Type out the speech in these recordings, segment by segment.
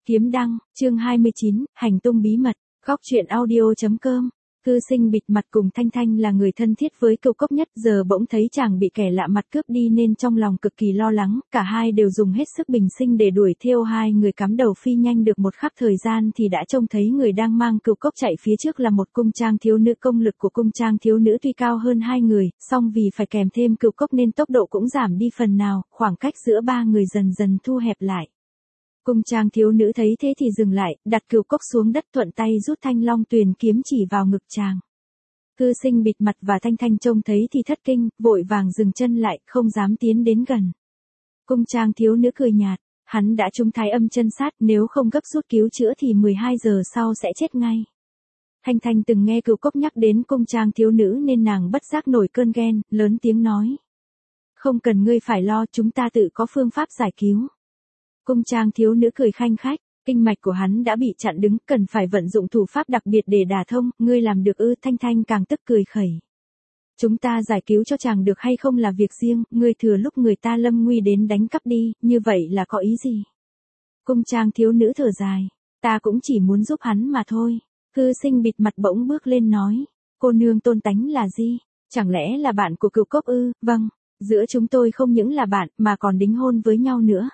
Kiếm đăng, chương 29, hành tung bí mật, góc truyện audio.com. Thư sinh bịt mặt cùng Thanh Thanh là người thân thiết với Cửu Cốc nhất, giờ bỗng thấy chàng bị kẻ lạ mặt cướp đi nên trong lòng cực kỳ lo lắng, cả hai đều dùng hết sức bình sinh để đuổi theo hai người, cắm đầu phi nhanh được một khắc thời gian thì đã trông thấy người đang mang Cửu Cốc chạy phía trước là một cung trang thiếu nữ. Công lực của cung trang thiếu nữ tuy cao hơn hai người, song vì phải kèm thêm Cửu Cốc nên tốc độ cũng giảm đi phần nào, khoảng cách giữa ba người dần dần thu hẹp lại. Cung trang thiếu nữ thấy thế thì dừng lại, đặt Cửu Cốc xuống đất, thuận tay rút Thanh Long Tuyền kiếm chỉ vào ngực chàng. Thư sinh bịt mặt và Thanh Thanh trông thấy thì thất kinh, vội vàng dừng chân lại, không dám tiến đến gần. Cung trang thiếu nữ cười nhạt, hắn đã trúng thái âm chân sát, nếu không gấp rút cứu chữa thì 12 giờ sau sẽ chết ngay. Thanh Thanh từng nghe Cửu Cốc nhắc đến cung trang thiếu nữ nên nàng bất giác nổi cơn ghen, lớn tiếng nói. Không cần ngươi phải lo, chúng ta tự có phương pháp giải cứu. Cung trang thiếu nữ cười khanh khách, kinh mạch của hắn đã bị chặn đứng, cần phải vận dụng thủ pháp đặc biệt để đả thông, ngươi làm được ư? Thanh Thanh càng tức cười khẩy. Chúng ta giải cứu cho chàng được hay không là việc riêng, ngươi thừa lúc người ta lâm nguy đến đánh cắp đi, như vậy là có ý gì? Cung trang thiếu nữ thở dài, ta cũng chỉ muốn giúp hắn mà thôi. Thư sinh bịt mặt bỗng bước lên nói, cô nương tôn tánh là gì? Chẳng lẽ là bạn của Cửu Cốc ư? Vâng, giữa chúng tôi không những là bạn mà còn đính hôn với nhau nữa.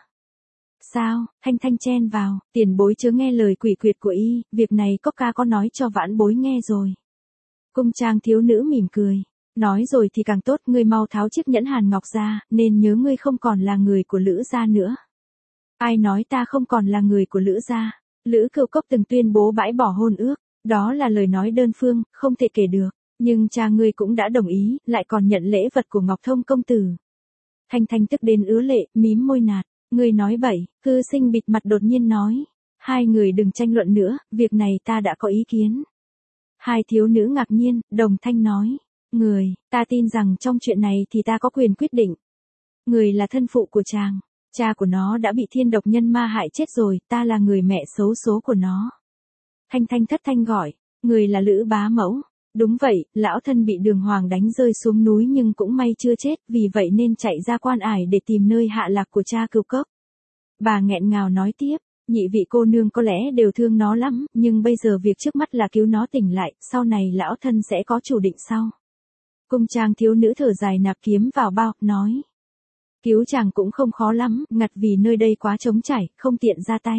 Sao? Thanh Thanh chen vào, tiền bối chớ nghe lời quỷ quyệt của y, việc này Cốc ca có nói cho vãn bối nghe rồi. Cung trang thiếu nữ mỉm cười, nói rồi thì càng tốt, ngươi mau tháo chiếc nhẫn hàn ngọc ra, nên nhớ ngươi không còn là người của Lữ gia nữa. Ai nói ta không còn là người của Lữ gia? Lữ Cửu Cốc từng tuyên bố bãi bỏ hôn ước, đó là lời nói đơn phương, không thể kể được, nhưng cha ngươi cũng đã đồng ý, lại còn nhận lễ vật của Ngọc Thông công tử. Thanh Thanh tức đến ứa lệ, mím môi nạt. Ngươi nói bậy, thư sinh bịt mặt đột nhiên nói. Hai người đừng tranh luận nữa, việc này ta đã có ý kiến. Hai thiếu nữ ngạc nhiên, đồng thanh nói. Ta tin rằng trong chuyện này thì ta có quyền quyết định. Người là thân phụ của chàng, cha của nó đã bị thiên độc nhân ma hại chết rồi, ta là người mẹ xấu số của nó. Thanh Thanh thất thanh gọi, người là Lữ bá mẫu. Đúng vậy, lão thân bị Đường Hoàng đánh rơi xuống núi nhưng cũng may chưa chết, vì vậy nên chạy ra Quan Ải để tìm nơi hạ lạc của cha Cửu Cốc. Bà nghẹn ngào nói tiếp, nhị vị cô nương có lẽ đều thương nó lắm, nhưng bây giờ việc trước mắt là cứu nó tỉnh lại, sau này lão thân sẽ có chủ định sau. Cung trang thiếu nữ thở dài nạp kiếm vào bao, nói. Cứu chàng cũng không khó lắm, ngặt vì nơi đây quá trống trải, không tiện ra tay.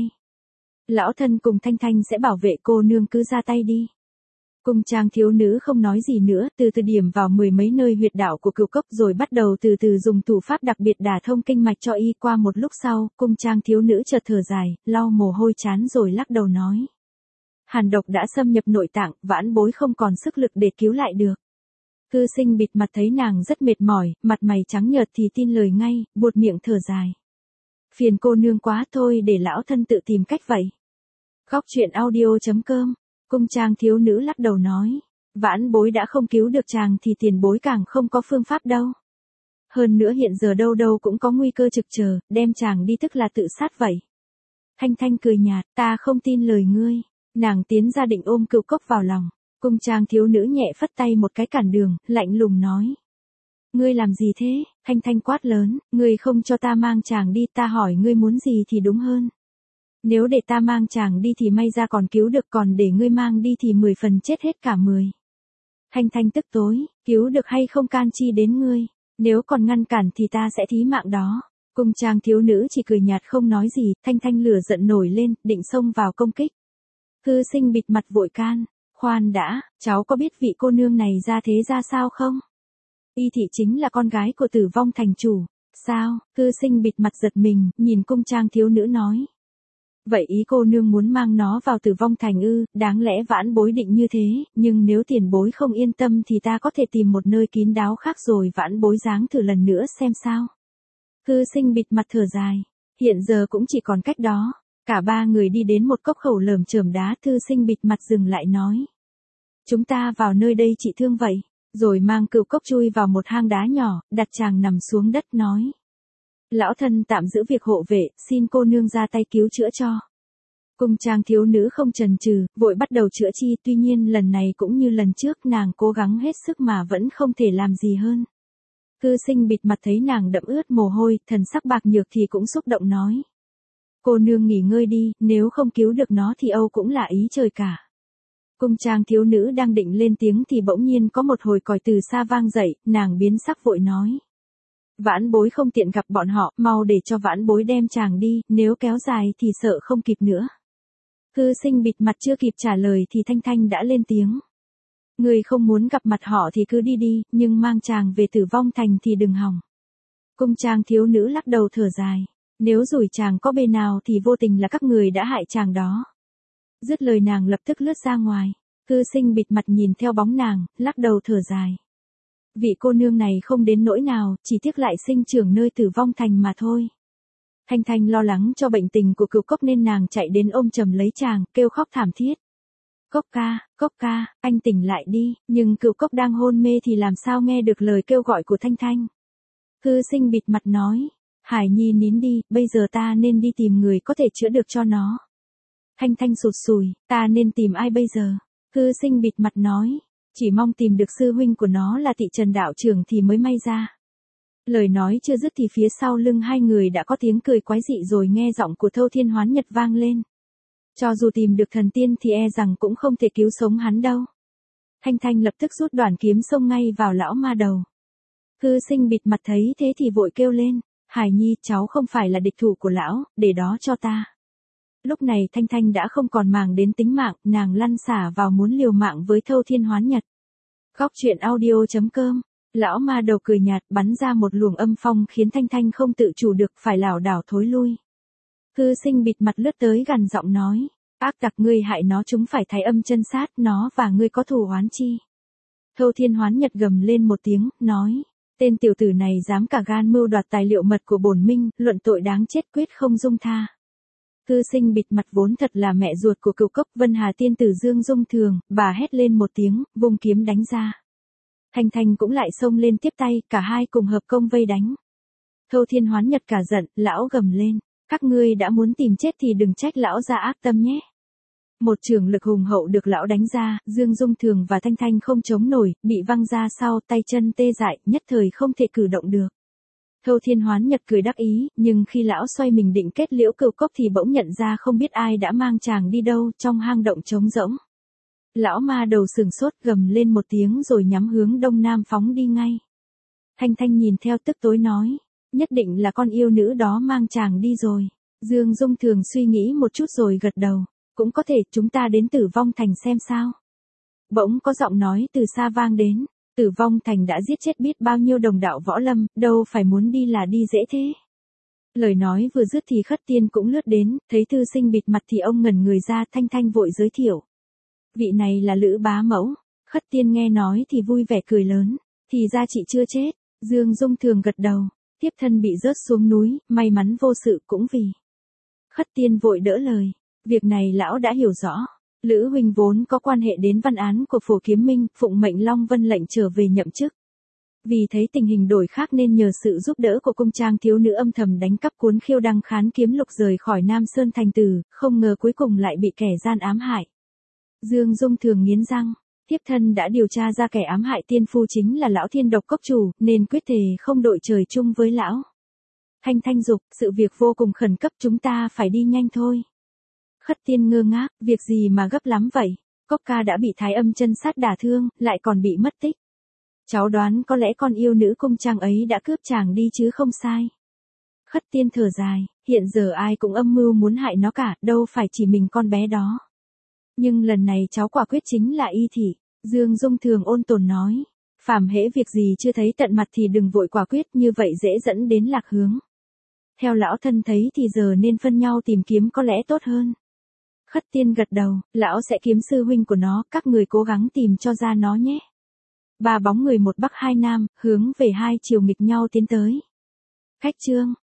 Lão thân cùng Thanh Thanh sẽ bảo vệ cô nương, cứ ra tay đi. Cung trang thiếu nữ không nói gì nữa, từ từ điểm vào mười mấy nơi huyệt đạo của Cửu Cốc rồi bắt đầu từ từ dùng thủ pháp đặc biệt đả thông kinh mạch cho y. Qua một lúc sau, cung trang thiếu nữ chợt thở dài, lau mồ hôi chán rồi lắc đầu nói. Hàn độc đã xâm nhập nội tạng, vãn bối không còn sức lực để cứu lại được. Thư sinh bịt mặt thấy nàng rất mệt mỏi, mặt mày trắng nhợt thì tin lời ngay, buột miệng thở dài. Phiền cô nương quá, thôi để lão thân tự tìm cách vậy. Góc truyện audio.com. Cung trang thiếu nữ lắc đầu nói, vãn bối đã không cứu được chàng thì tiền bối càng không có phương pháp đâu. Hơn nữa hiện giờ đâu đâu cũng có nguy cơ trực chờ, đem chàng đi tức là tự sát vậy. Thanh Thanh cười nhạt, ta không tin lời ngươi. Nàng tiến ra định ôm Cửu Cốc vào lòng. Cung trang thiếu nữ nhẹ phất tay một cái cản đường, lạnh lùng nói. Ngươi làm gì thế? Thanh Thanh quát lớn, ngươi không cho ta mang chàng đi, ta hỏi ngươi muốn gì thì đúng hơn. Nếu để ta mang chàng đi thì may ra còn cứu được, còn để ngươi mang đi thì 10 phần chết hết cả 10. Thanh Thanh tức tối, cứu được hay không can chi đến ngươi, nếu còn ngăn cản thì ta sẽ thí mạng đó. Cung trang thiếu nữ chỉ cười nhạt không nói gì, Thanh Thanh lửa giận nổi lên, định xông vào công kích. Thư sinh bịt mặt vội can, khoan đã, cháu có biết vị cô nương này ra thế ra sao không? Y thị chính là con gái của Tử Vong thành chủ. Sao? Thư sinh bịt mặt giật mình, nhìn cung trang thiếu nữ nói. Vậy ý cô nương muốn mang nó vào Tử Vong thành ư? Đáng lẽ vãn bối định như thế, nhưng nếu tiền bối không yên tâm thì ta có thể tìm một nơi kín đáo khác rồi vãn bối giáng thử lần nữa xem sao. Thư sinh bịt mặt thở dài, hiện giờ cũng chỉ còn cách đó. Cả ba người đi đến một cốc khẩu lởm chởm đá, thư sinh bịt mặt dừng lại nói. Chúng ta vào nơi đây trị thương vậy, rồi mang Cửu Cốc chui vào một hang đá nhỏ, đặt chàng nằm xuống đất nói. Lão thân tạm giữ việc hộ vệ, xin cô nương ra tay cứu chữa cho. Cung trang thiếu nữ không chần chừ, vội bắt đầu chữa chi, tuy nhiên lần này cũng như lần trước nàng cố gắng hết sức mà vẫn không thể làm gì hơn. Thư sinh bịt mặt thấy nàng đẫm ướt mồ hôi, thần sắc bạc nhược thì cũng xúc động nói. Cô nương nghỉ ngơi đi, nếu không cứu được nó thì Âu cũng là ý trời cả. Cung trang thiếu nữ đang định lên tiếng thì bỗng nhiên có một hồi còi từ xa vang dậy, nàng biến sắc vội nói. Vãn bối không tiện gặp bọn họ, mau để cho vãn bối đem chàng đi, nếu kéo dài thì sợ không kịp nữa. Thư sinh bịt mặt chưa kịp trả lời thì Thanh Thanh đã lên tiếng. Người không muốn gặp mặt họ thì cứ đi đi, nhưng mang chàng về Tử Vong Thành thì đừng hòng. Cung trang thiếu nữ lắc đầu thở dài. Nếu rủi chàng có bề nào thì vô tình là các người đã hại chàng đó. Dứt lời nàng lập tức lướt ra ngoài. Thư sinh bịt mặt nhìn theo bóng nàng, lắc đầu thở dài. Vị cô nương này không đến nỗi nào, chỉ tiếc lại sinh trưởng nơi Tử Vong Thành mà thôi. Thanh Thanh lo lắng cho bệnh tình của Cửu Cốc nên nàng chạy đến ôm chầm lấy chàng, kêu khóc thảm thiết. Cốc ca, anh tỉnh lại đi, nhưng Cửu Cốc đang hôn mê thì làm sao nghe được lời kêu gọi của Thanh Thanh. Thư sinh bịt mặt nói, Hải Nhi nín đi, bây giờ ta nên đi tìm người có thể chữa được cho nó. Thanh Thanh sụt sùi, ta nên tìm ai bây giờ? Thư sinh bịt mặt nói, chỉ mong tìm được sư huynh của nó là Tị Trần đạo trưởng thì mới may ra. Lời nói chưa dứt thì phía sau lưng hai người đã có tiếng cười quái dị rồi nghe giọng của Thâu Thiên Hoán Nhật vang lên. Cho dù tìm được thần tiên thì e rằng cũng không thể cứu sống hắn đâu. Thanh Thanh lập tức rút đoạn kiếm xông ngay vào lão ma đầu. Thư sinh bịt mặt thấy thế thì vội kêu lên, Hải Nhi, cháu không phải là địch thủ của lão, để đó cho ta. Lúc này Thanh Thanh đã không còn màng đến tính mạng, nàng lăn xả vào muốn liều mạng với Thâu Thiên Hoán Nhật. Góc truyện audio.com. Lão ma đầu cười nhạt bắn ra một luồng âm phong khiến Thanh Thanh không tự chủ được phải lảo đảo thối lui. Thư sinh bịt mặt lướt tới gần giọng nói, ác tặc ngươi hại nó chúng phải thái âm chân sát nó và ngươi có thù oán chi. Thâu Thiên Hoán Nhật gầm lên một tiếng, nói, tên tiểu tử này dám cả gan mưu đoạt tài liệu mật của bổn minh, luận tội đáng chết quyết không dung tha. Thư sinh bịt mặt vốn thật là mẹ ruột của Cửu Cốc Vân Hà tiên tử Dương Dung Thường, bà hét lên một tiếng, vung kiếm đánh ra. Thanh Thanh cũng lại xông lên tiếp tay, cả hai cùng hợp công vây đánh. Thâu Thiên Hoán Nhật cả giận, lão gầm lên, các ngươi đã muốn tìm chết thì đừng trách lão ra ác tâm nhé. Một trường lực hùng hậu được lão đánh ra, Dương Dung Thường và Thanh Thanh không chống nổi, bị văng ra sau, tay chân tê dại, nhất thời không thể cử động được. Thâu Thiên Hoán Nhật cười đắc ý, nhưng khi lão xoay mình định kết liễu Cửu Cốc thì bỗng nhận ra không biết ai đã mang chàng đi đâu, trong hang động trống rỗng. Lão ma đầu sừng sốt gầm lên một tiếng rồi nhắm hướng đông nam phóng đi ngay. Thanh Thanh nhìn theo tức tối nói, nhất định là con yêu nữ đó mang chàng đi rồi. Dương Dung Thường suy nghĩ một chút rồi gật đầu, cũng có thể chúng ta đến Tử Vong Thành xem sao. Bỗng có giọng nói từ xa vang đến, Tử Vong Thành đã giết chết biết bao nhiêu đồng đạo võ lâm, đâu phải muốn đi là đi dễ thế. Lời nói vừa dứt thì Khất Tiên cũng lướt đến, thấy thư sinh bịt mặt thì ông ngẩn người ra. Thanh Thanh vội giới thiệu. Vị này là Lữ bá mẫu. Khất Tiên nghe nói thì vui vẻ cười lớn, thì ra chị chưa chết. Dương Dung Thường gật đầu, tiếp thân bị rớt xuống núi, may mắn vô sự cũng vì. Khất Tiên vội đỡ lời, việc này lão đã hiểu rõ. Lữ huynh vốn có quan hệ đến văn án của Phổ Kiếm Minh, phụng mệnh Long Vân lệnh trở về nhậm chức. Vì thấy tình hình đổi khác nên nhờ sự giúp đỡ của cung trang thiếu nữ âm thầm đánh cắp cuốn Khiêu Đăng Khán Kiếm Lục rời khỏi Nam Sơn Thành Tử, không ngờ cuối cùng lại bị kẻ gian ám hại. Dương Dung Thường nghiến răng, tiếp thân đã điều tra ra kẻ ám hại tiên phu chính là lão Thiên Độc Cốc chủ, nên quyết thề không đội trời chung với lão. Thanh Thanh dục, sự việc vô cùng khẩn cấp, chúng ta phải đi nhanh thôi. Khất Tiên ngơ ngác, việc gì mà gấp lắm vậy? Cốc ca đã bị thái âm chân sát đả thương, lại còn bị mất tích. Cháu đoán có lẽ con yêu nữ cung trang ấy đã cướp chàng đi chứ không sai. Khất Tiên thở dài, hiện giờ ai cũng âm mưu muốn hại nó cả, đâu phải chỉ mình con bé đó. Nhưng lần này cháu quả quyết chính là y thị. Dương Dung Thường ôn tồn nói, phàm hễ việc gì chưa thấy tận mặt thì đừng vội quả quyết, như vậy dễ dẫn đến lạc hướng. Theo lão thân thấy thì giờ nên phân nhau tìm kiếm có lẽ tốt hơn. Khất Tiên gật đầu, lão sẽ kiếm sư huynh của nó, các người cố gắng tìm cho ra nó nhé. Ba bóng người một bắc hai nam, hướng về hai chiều nghịch nhau tiến tới. Khách chương.